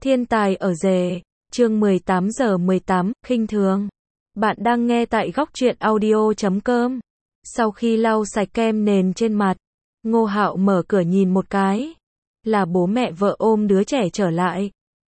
Thiên tài ở rể, chương 18:18, khinh thường. Bạn đang nghe tại góc truyện audio.com. Sau khi lau sạch kem nền trên mặt, Ngô Hạo mở cửa nhìn một cái. Là bố mẹ vợ ôm đứa trẻ trở lại.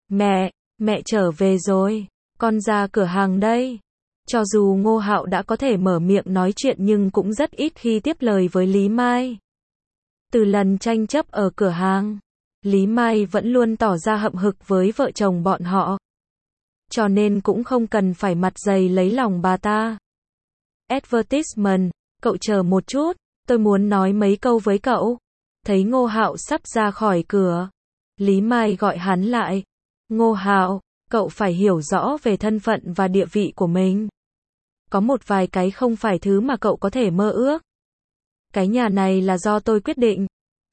Mẹ trở về rồi, con ra cửa hàng đây. Cho dù Ngô Hạo đã có thể mở miệng nói chuyện nhưng cũng rất ít khi tiếp lời với Lý Mai. Từ lần tranh chấp ở cửa hàng, Lý Mai vẫn luôn tỏ ra hậm hực với vợ chồng bọn họ. Cho nên cũng không cần phải mặt dày lấy lòng bà ta. Advertisement, cậu chờ một chút, tôi muốn nói mấy câu với cậu. Thấy Ngô Hạo sắp ra khỏi cửa, Lý Mai gọi hắn lại. Ngô Hạo, cậu phải hiểu rõ về thân phận và địa vị của mình. Có một vài cái không phải thứ mà cậu có thể mơ ước. Cái nhà này là do tôi quyết định.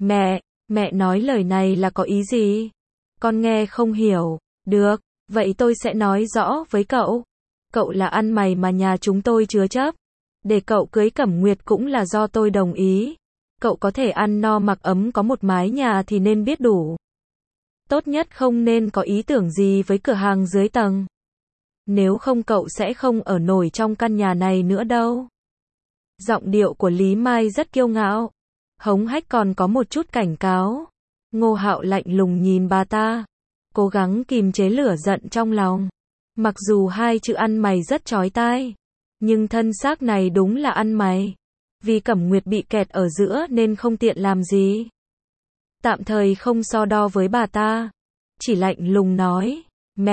Mẹ nói lời này là có ý gì? Con nghe không hiểu. Được, vậy tôi sẽ nói rõ với cậu. Cậu là ăn mày mà nhà chúng tôi chứa chấp. Để cậu cưới Cẩm Nguyệt cũng là do tôi đồng ý. Cậu có thể ăn no mặc ấm có một mái nhà thì nên biết đủ. Tốt nhất không nên có ý tưởng gì với cửa hàng dưới tầng. Nếu không cậu sẽ không ở nổi trong căn nhà này nữa đâu. Giọng điệu của Lý Mai rất kiêu ngạo, hống hách còn có một chút cảnh cáo. Ngô Hạo lạnh lùng nhìn bà ta, cố gắng kìm chế lửa giận trong lòng. Mặc dù hai chữ ăn mày rất chói tai, nhưng thân xác này đúng là ăn mày. Vì Cẩm Nguyệt bị kẹt ở giữa nên không tiện làm gì. Tạm thời không so đo với bà ta, chỉ lạnh lùng nói,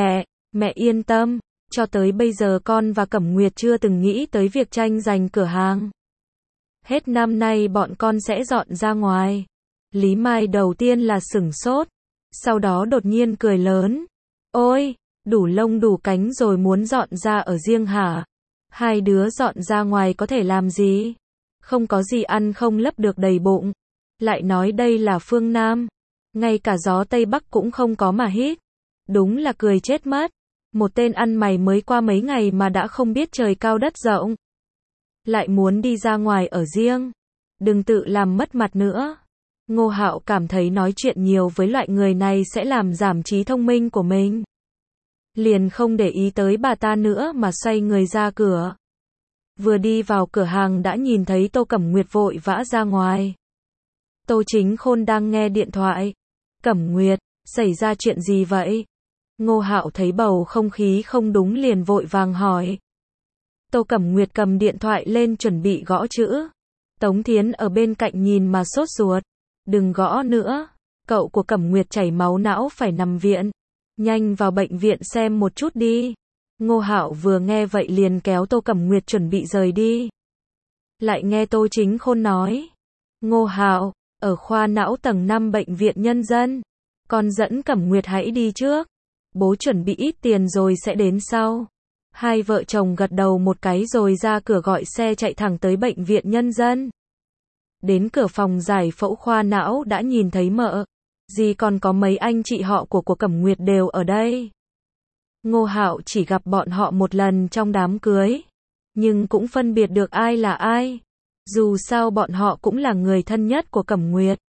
mẹ yên tâm, cho tới bây giờ con và Cẩm Nguyệt chưa từng nghĩ tới việc tranh giành cửa hàng. Hết năm nay bọn con sẽ dọn ra ngoài. Lý Mai đầu tiên là sửng sốt, sau đó đột nhiên cười lớn. Ôi, đủ lông đủ cánh rồi muốn dọn ra ở riêng hả? Hai đứa dọn ra ngoài có thể làm gì? Không có gì ăn không lấp được đầy bụng. Lại nói đây là phương Nam, ngay cả gió Tây Bắc cũng không có mà hít. Đúng là cười chết mất. Một tên ăn mày mới qua mấy ngày mà đã không biết trời cao đất rộng. Lại muốn đi ra ngoài ở riêng. Đừng tự làm mất mặt nữa. Ngô Hạo cảm thấy nói chuyện nhiều với loại người này sẽ làm giảm trí thông minh của mình. Liền không để ý tới bà ta nữa mà xoay người ra cửa. Vừa đi vào cửa hàng đã nhìn thấy Tô Cẩm Nguyệt vội vã ra ngoài. Tô Chính Khôn đang nghe điện thoại. Cẩm Nguyệt, xảy ra chuyện gì vậy? Ngô Hạo thấy bầu không khí không đúng liền vội vàng hỏi. Tô Cẩm Nguyệt cầm điện thoại lên chuẩn bị gõ chữ. Tống Thiến ở bên cạnh nhìn mà sốt ruột. Đừng gõ nữa, cậu của Cẩm Nguyệt chảy máu não phải nằm viện. Nhanh vào bệnh viện xem một chút đi. Ngô Hạo vừa nghe vậy liền kéo Tô Cẩm Nguyệt chuẩn bị rời đi. Lại nghe Tô Chính Khôn nói. Ngô Hạo, ở khoa não tầng 5 bệnh viện nhân dân. Con dẫn Cẩm Nguyệt hãy đi trước. Bố chuẩn bị ít tiền rồi sẽ đến sau. Hai vợ chồng gật đầu một cái rồi ra cửa gọi xe chạy thẳng tới bệnh viện nhân dân. Đến cửa phòng giải phẫu khoa não đã nhìn thấy mợ, dì còn có mấy anh chị họ của Cẩm Nguyệt đều ở đây. Ngô Hạo chỉ gặp bọn họ một lần trong đám cưới, nhưng cũng phân biệt được ai là ai. Dù sao bọn họ cũng là người thân nhất của Cẩm Nguyệt.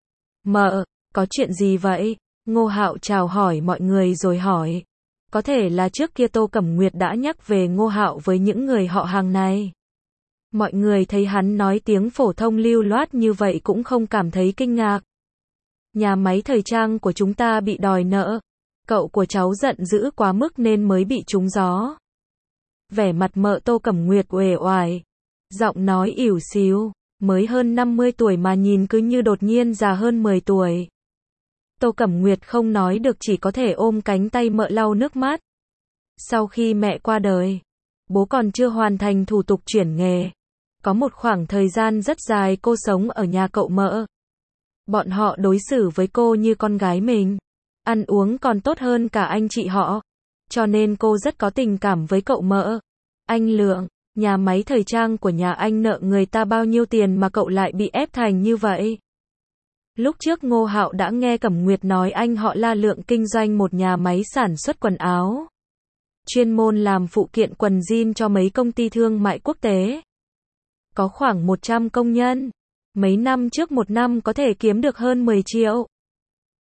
Mợ, có chuyện gì vậy? Ngô Hạo chào hỏi mọi người rồi hỏi. Có thể là trước kia Tô Cẩm Nguyệt đã nhắc về Ngô Hạo với những người họ hàng này. Mọi người thấy hắn nói tiếng phổ thông lưu loát như vậy cũng không cảm thấy kinh ngạc. Nhà máy thời trang của chúng ta bị đòi nợ. Cậu của cháu giận dữ quá mức nên mới bị trúng gió. Vẻ mặt mợ Tô Cẩm Nguyệt uể oải. Giọng nói ỉu xìu. Mới hơn 50 tuổi mà nhìn cứ như đột nhiên già hơn 10 tuổi. Tô Cẩm Nguyệt không nói được chỉ có thể ôm cánh tay mợ lau nước mắt. Sau khi mẹ qua đời, bố còn chưa hoàn thành thủ tục chuyển nghề. Có một khoảng thời gian rất dài cô sống ở nhà cậu mợ. Bọn họ đối xử với cô như con gái mình. Ăn uống còn tốt hơn cả anh chị họ. Cho nên cô rất có tình cảm với cậu mợ. Anh Lượng, nhà máy thời trang của nhà anh nợ người ta bao nhiêu tiền mà cậu lại bị ép thành như vậy? Lúc trước Ngô Hạo đã nghe Cẩm Nguyệt nói anh họ La Lượng kinh doanh một nhà máy sản xuất quần áo. Chuyên môn làm phụ kiện quần jean cho mấy công ty thương mại quốc tế. Có khoảng 100 công nhân. Mấy năm trước một năm có thể kiếm được hơn 10 triệu.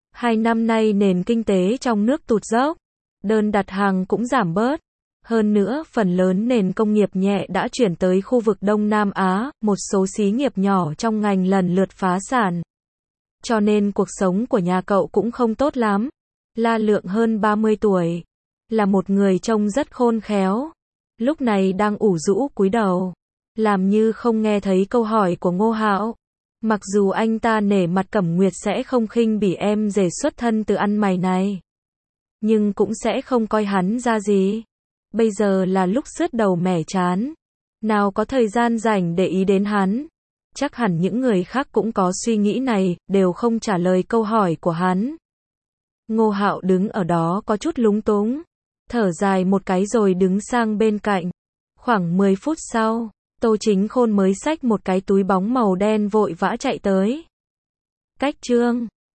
2 năm nay nền kinh tế trong nước tụt dốc, đơn đặt hàng cũng giảm bớt. Hơn nữa, phần lớn nền công nghiệp nhẹ đã chuyển tới khu vực Đông Nam Á, một số xí nghiệp nhỏ trong ngành lần lượt phá sản. Cho nên cuộc sống của nhà cậu cũng không tốt lắm. La Lượng hơn 30 tuổi, là một người trông rất khôn khéo. Lúc này đang ủ rũ cúi đầu, làm như không nghe thấy câu hỏi của Ngô Hạo. Mặc dù anh ta nể mặt Cẩm Nguyệt sẽ không khinh bỉ em rể xuất thân từ ăn mày này, nhưng cũng sẽ không coi hắn ra gì. Bây giờ là lúc sứt đầu mẻ trán, nào có thời gian rảnh để ý đến hắn. Chắc hẳn những người khác cũng có suy nghĩ này, đều không trả lời câu hỏi của hắn. Ngô Hạo đứng ở đó có chút lúng túng, thở dài một cái rồi đứng sang bên cạnh. Khoảng 10 phút sau, Tô Chính Khôn mới xách một cái túi bóng màu đen vội vã chạy tới. Cách Trương